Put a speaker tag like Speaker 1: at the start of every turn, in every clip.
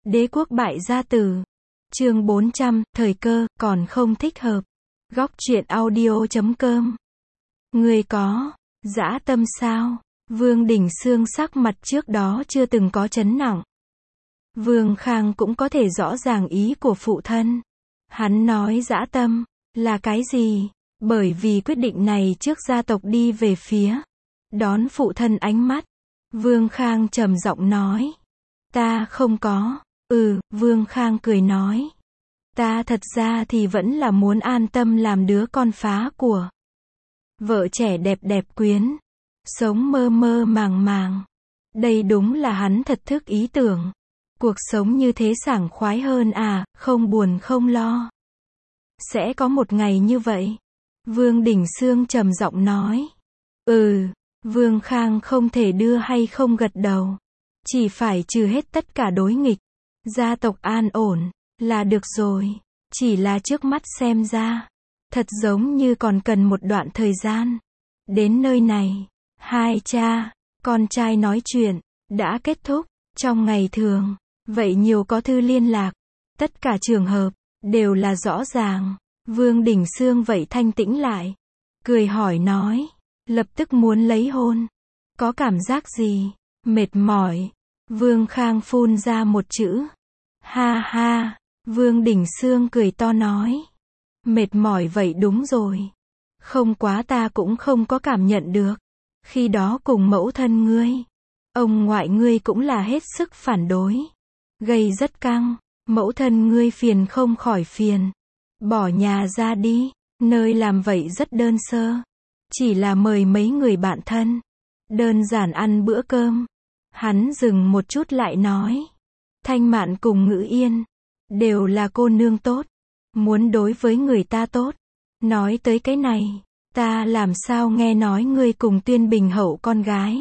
Speaker 1: Đế quốc bại gia tử. Chương 400, thời cơ, còn không thích hợp. Góc truyện audio.com. Ngươi có dã tâm sao? Vương Đình Xương sắc mặt trước đó chưa từng có chấn nặng. Vương Khang cũng có thể rõ ràng ý của phụ thân. Hắn nói dã tâm là cái gì? Bởi vì quyết định này trước gia tộc đi về phía đón phụ thân ánh mắt. Vương Khang trầm giọng nói. Ta không có. Vương Khang cười nói. Ta thật ra thì vẫn là muốn an tâm làm đứa con phá của vợ trẻ đẹp đẹp quyến. Sống mơ mơ màng màng. Đây đúng là hắn thật thức ý tưởng. Cuộc sống như thế sảng khoái hơn à, không buồn không lo. Sẽ có một ngày như vậy. Vương Đình Xương trầm giọng nói. Vương Khang không thể đưa hay không gật đầu. Chỉ phải trừ hết tất cả đối nghịch. Gia tộc an ổn là được rồi. Chỉ là trước mắt xem ra, thật giống như còn cần một đoạn thời gian. Đến nơi này, hai cha con trai nói chuyện đã kết thúc. Trong ngày thường, vậy nhiều có thư liên lạc. Tất cả trường hợp đều là rõ ràng. Vương Đình Xương vậy thanh tĩnh lại, cười hỏi nói, lập tức muốn lấy hôn. Có cảm giác gì? Mệt mỏi. Vương Khang phun ra một chữ. Ha ha. Vương Đình Xương cười to nói. Mệt mỏi vậy đúng rồi. Không quá ta cũng không có cảm nhận được. Khi đó cùng mẫu thân ngươi, ông ngoại ngươi cũng là hết sức phản đối. Gây rất căng. Mẫu thân ngươi phiền không khỏi phiền. Bỏ nhà ra đi. Nơi làm vậy rất đơn sơ. Chỉ là mời mấy người bạn thân. Đơn giản ăn bữa cơm. Hắn dừng một chút lại nói. Thanh Mạn cùng Ngữ Yên đều là cô nương tốt. Muốn đối với người ta tốt. Nói tới cái này, ta làm sao nghe nói ngươi cùng Tuyên Bình Hậu con gái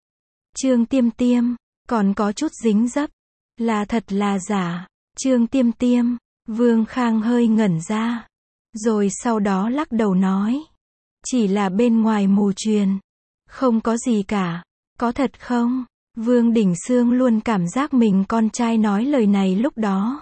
Speaker 1: Trương Tiêm Tiêm còn có chút dính dấp. Là thật là giả? Trương Tiêm Tiêm. Vương Khang hơi ngẩn ra. Rồi sau đó lắc đầu nói. Chỉ là bên ngoài mù truyền. Không có gì cả. Có thật không? Vương Đình Xương luôn cảm giác mình con trai nói lời này lúc đó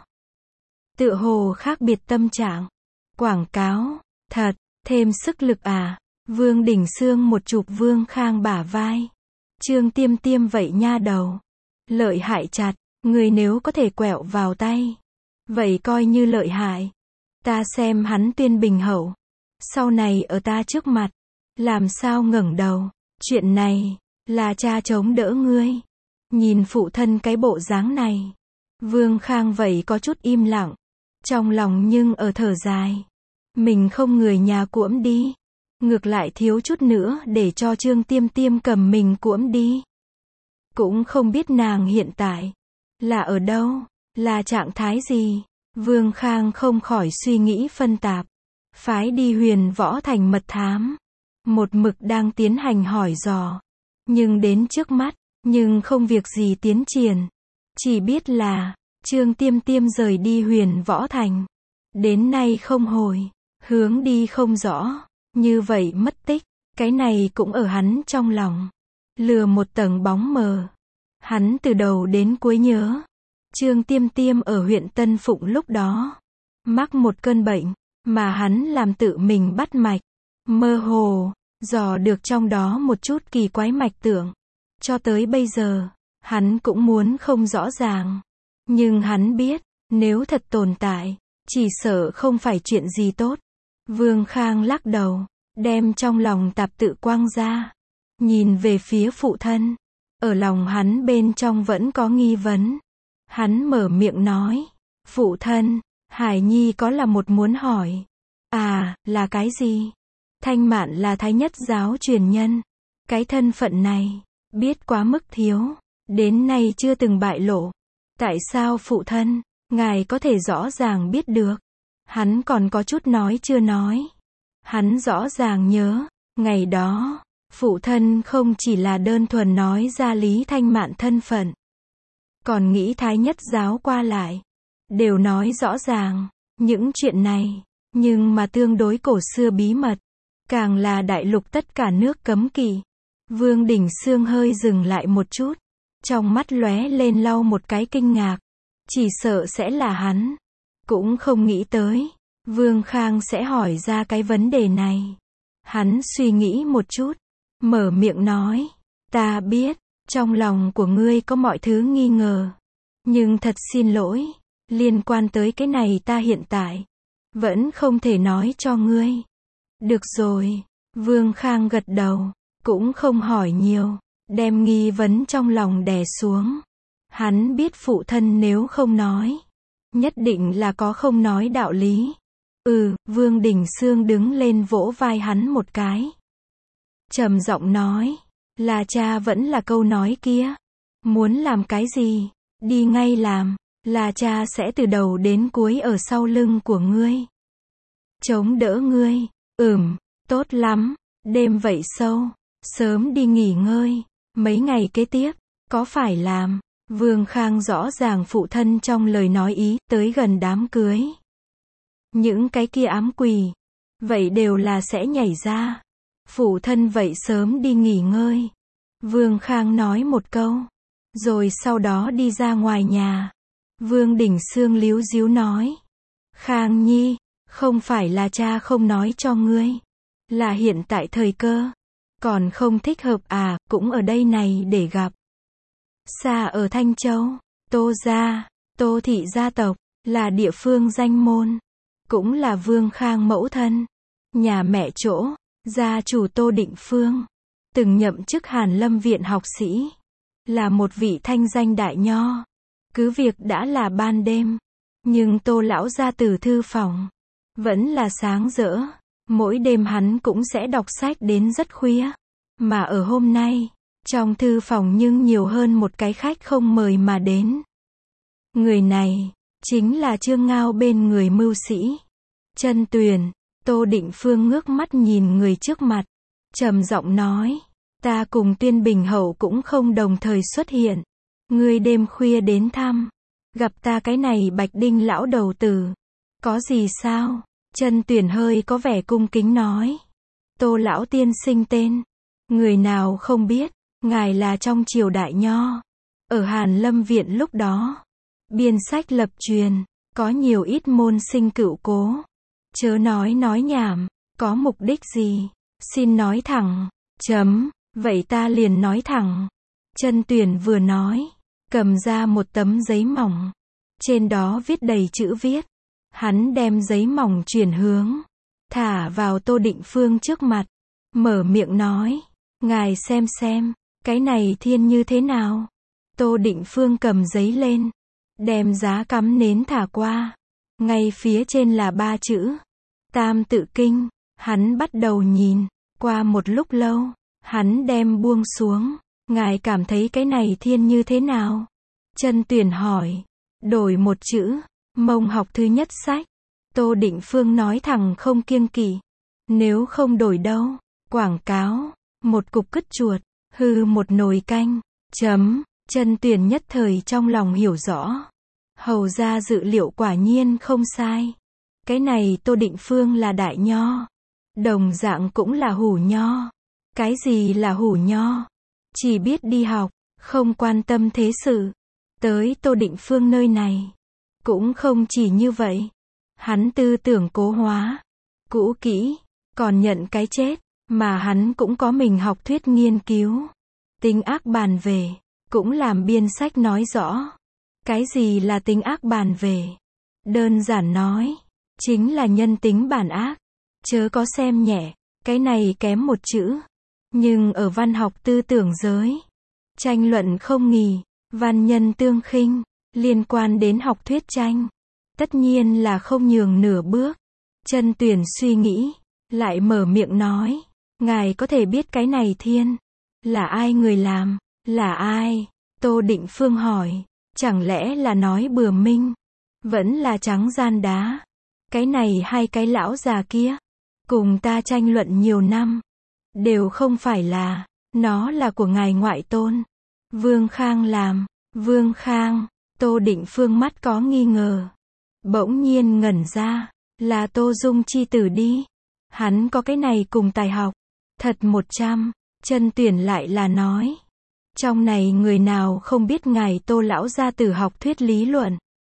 Speaker 1: tựa hồ khác biệt tâm trạng. Quảng cáo. Thật. Thêm sức lực à? Vương Đình Xương một chụp Vương Khang bả vai. Trương Tiêm Tiêm vậy nha đầu. Lợi hại chặt. Người nếu có thể quẹo vào tay, vậy coi như lợi hại. Ta xem hắn Tuyên Bình Hậu sau này ở ta trước mặt, làm sao ngẩng đầu. Chuyện này là cha chống đỡ ngươi. Nhìn phụ thân cái bộ dáng này, Vương Khang vậy có chút im lặng. Trong lòng nhưng ở thở dài. Mình không người nhà cuỗm đi. Ngược lại thiếu chút nữa để cho Trương Tiêm Tiêm cầm mình cuỗm đi. Cũng không biết nàng hiện tại là ở đâu, là trạng thái gì. Vương Khang không khỏi suy nghĩ phân tạp. Phái đi Huyền Võ Thành mật thám. Một mực đang tiến hành hỏi dò. Nhưng đến trước mắt, nhưng không việc gì tiến triển. Chỉ biết là, Trương Tiêm Tiêm rời đi Huyền Võ Thành. Đến nay không hồi, hướng đi không rõ. Như vậy mất tích, cái này cũng ở hắn trong lòng. Lừa một tầng bóng mờ. Hắn từ đầu đến cuối nhớ. Trương Tiêm Tiêm ở huyện Tân Phụng lúc đó mắc một cơn bệnh, mà hắn làm tự mình bắt mạch. Mơ hồ dò được trong đó một chút kỳ quái mạch tượng. Cho tới bây giờ, hắn cũng muốn không rõ ràng. Nhưng hắn biết, nếu thật tồn tại, chỉ sợ không phải chuyện gì tốt. Vương Khang lắc đầu, đem trong lòng tạp tự quăng ra. Nhìn về phía phụ thân. Ở lòng hắn bên trong vẫn có nghi vấn. Hắn mở miệng nói. Phụ thân, Hải Nhi có là một muốn hỏi. À, là cái gì? Thanh Mạn là Thái Nhất giáo truyền nhân. Cái thân phận này, biết quá mức thiếu. Đến nay chưa từng bại lộ. Tại sao phụ thân, ngài có thể rõ ràng biết được? Hắn còn có chút nói chưa nói. Hắn rõ ràng nhớ, ngày đó, phụ thân không chỉ là đơn thuần nói ra Lý Thanh Mạn thân phận. Còn nghĩ Thái Nhất giáo qua lại. Đều nói rõ ràng, những chuyện này, nhưng mà tương đối cổ xưa bí mật. Càng là đại lục tất cả nước cấm kỵ. Vương Đình Xương hơi dừng lại một chút. Trong mắt lóe lên lau một cái kinh ngạc. chỉ sợ sẽ là hắn. Cũng không nghĩ tới, Vương Khang sẽ hỏi ra cái vấn đề này. Hắn suy nghĩ một chút, mở miệng nói, ta biết, trong lòng của ngươi có mọi thứ nghi ngờ. Nhưng thật xin lỗi, liên quan tới cái này ta hiện tại vẫn không thể nói cho ngươi. Được rồi, Vương Khang gật đầu, cũng không hỏi nhiều, đem nghi vấn trong lòng đè xuống. Hắn biết phụ thân nếu không nói, nhất định là có không nói đạo lý. Vương Đình Xương đứng lên vỗ vai hắn một cái. Trầm giọng nói, là cha vẫn là câu nói kia. Muốn làm cái gì, đi ngay làm, là cha sẽ từ đầu đến cuối ở sau lưng của ngươi. Chống đỡ ngươi, tốt lắm, đêm vậy sâu, sớm đi nghỉ ngơi, mấy ngày kế tiếp, có phải làm. Vương Khang rõ ràng phụ thân trong lời nói ý, tới gần đám cưới. Những cái kia ám quỷ, vậy đều là sẽ nhảy ra. Phụ thân vậy sớm đi nghỉ ngơi. Vương Khang nói một câu, rồi sau đó đi ra ngoài nhà. Vương Đình Xương líu díu nói, Khang Nhi, không phải là cha không nói cho ngươi, là hiện tại thời cơ còn không thích hợp à, cũng ở đây này để gặp. Xa ở Thanh Châu, Tô gia, Tô thị gia tộc, là địa phương danh môn, cũng là Vương Khang mẫu thân. Nhà mẹ chỗ, gia chủ Tô Định Phương, từng nhậm chức Hàn Lâm viện học sĩ, là một vị thanh danh đại nho. Cứ việc đã là ban đêm, nhưng Tô lão gia từ thư phòng vẫn là sáng rỡ. Mỗi đêm hắn cũng sẽ đọc sách đến rất khuya. Mà ở hôm nay, trong thư phòng nhưng nhiều hơn một cái khách không mời mà đến. Người này, chính là Trương Ngao bên người mưu sĩ Chân Tuyền. Tô Định Phương ngước mắt nhìn người trước mặt, trầm giọng nói, ta cùng Tuyên Bình Hậu cũng không đồng thời xuất hiện. Ngươi đêm khuya đến thăm, gặp ta cái này Bạch Đinh lão đầu tử, có gì sao? Chân Tuyền hơi có vẻ cung kính nói, Tô lão tiên sinh tên, người nào không biết, ngài là trong triều đại nho, ở Hàn Lâm viện lúc đó, biên sách lập truyền, có nhiều ít môn sinh cựu cố. Chớ nói nhảm, có mục đích gì? Xin nói thẳng. Vậy ta liền nói thẳng. Chân Tuyền vừa nói, cầm ra một tấm giấy mỏng, trên đó viết đầy chữ viết. Hắn đem giấy mỏng chuyển hướng, thả vào Tô Định Phương trước mặt, mở miệng nói, ngài xem, cái này thiên như thế nào? Tô Định Phương cầm giấy lên, đem giá cắm nến thả qua, ngay phía trên là 3 chữ, Tam Tự Kinh. Hắn bắt đầu nhìn, qua một lúc lâu, hắn đem buông xuống, ngài cảm thấy cái này thiên như thế nào? Chân Tuyền hỏi, đổi một chữ, Mông học thứ nhất sách. Tô Định Phương nói thẳng không kiêng kỵ, nếu không đổi đâu, quảng cáo, một cục cứt chuột, hư một nồi canh, Chân Tuyền nhất thời trong lòng hiểu rõ, hầu ra dự liệu quả nhiên không sai. Cái này Tô Định Phương là đại nho, đồng dạng cũng là hủ nho. Cái gì là hủ nho? Chỉ biết đi học, không quan tâm thế sự. Tới Tô Định Phương nơi này, cũng không chỉ như vậy. Hắn tư tưởng cố hóa, cũ kỹ, còn nhận cái chết, mà hắn cũng có mình học thuyết nghiên cứu. Tính ác bàn về, cũng làm biên sách nói rõ. Cái gì là tính ác bàn về? Đơn giản nói, chính là nhân tính bản ác. Chớ có xem nhẹ, cái này kém một chữ. Nhưng ở văn học tư tưởng giới, tranh luận không nghỉ, văn nhân tương khinh, liên quan đến học thuyết tranh, tất nhiên là không nhường nửa bước. Chân Tuyền suy nghĩ, lại mở miệng nói, ngài có thể biết cái này thiên, là ai người làm, là ai? Tô Định Phương hỏi, chẳng lẽ là nói bừa minh, vẫn là trắng gian đá? Cái này hai cái lão già kia, cùng ta tranh luận nhiều năm, đều không phải là, nó là của ngài ngoại tôn. Vương Khang làm, Vương Khang, Tô Định Phương mắt có nghi ngờ. Bỗng nhiên ngẩn ra, là Tô Dung chi tử đi. Hắn có cái này cùng tài học. Thật 100, Chân Tuyền lại là nói. Trong này người nào không biết ngài Tô lão gia tử học thuyết lý luận.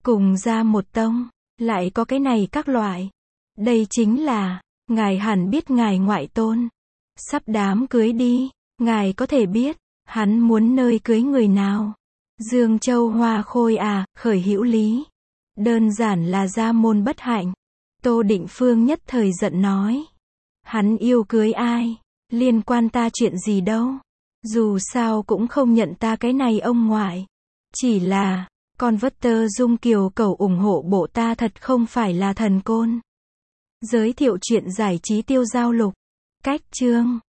Speaker 1: cùng ra một tông, lại có cái này các loại. Đây chính là, ngài hẳn biết ngài ngoại tôn. Sắp đám cưới đi, ngài có thể biết, hắn muốn nơi cưới người nào. Dương Châu Hoa Khôi à, khởi hữu lý. Đơn giản là gia môn bất hạnh. Tô Định Phương nhất thời giận nói. Hắn yêu cưới ai? Liên quan ta chuyện gì đâu? Dù sao cũng không nhận ta cái này ông ngoại. Chỉ là, con vất tơ Dung Kiều cầu ủng hộ bộ ta thật không phải là thần côn. Giới thiệu chuyện giải trí tiêu giao lục. Cách chương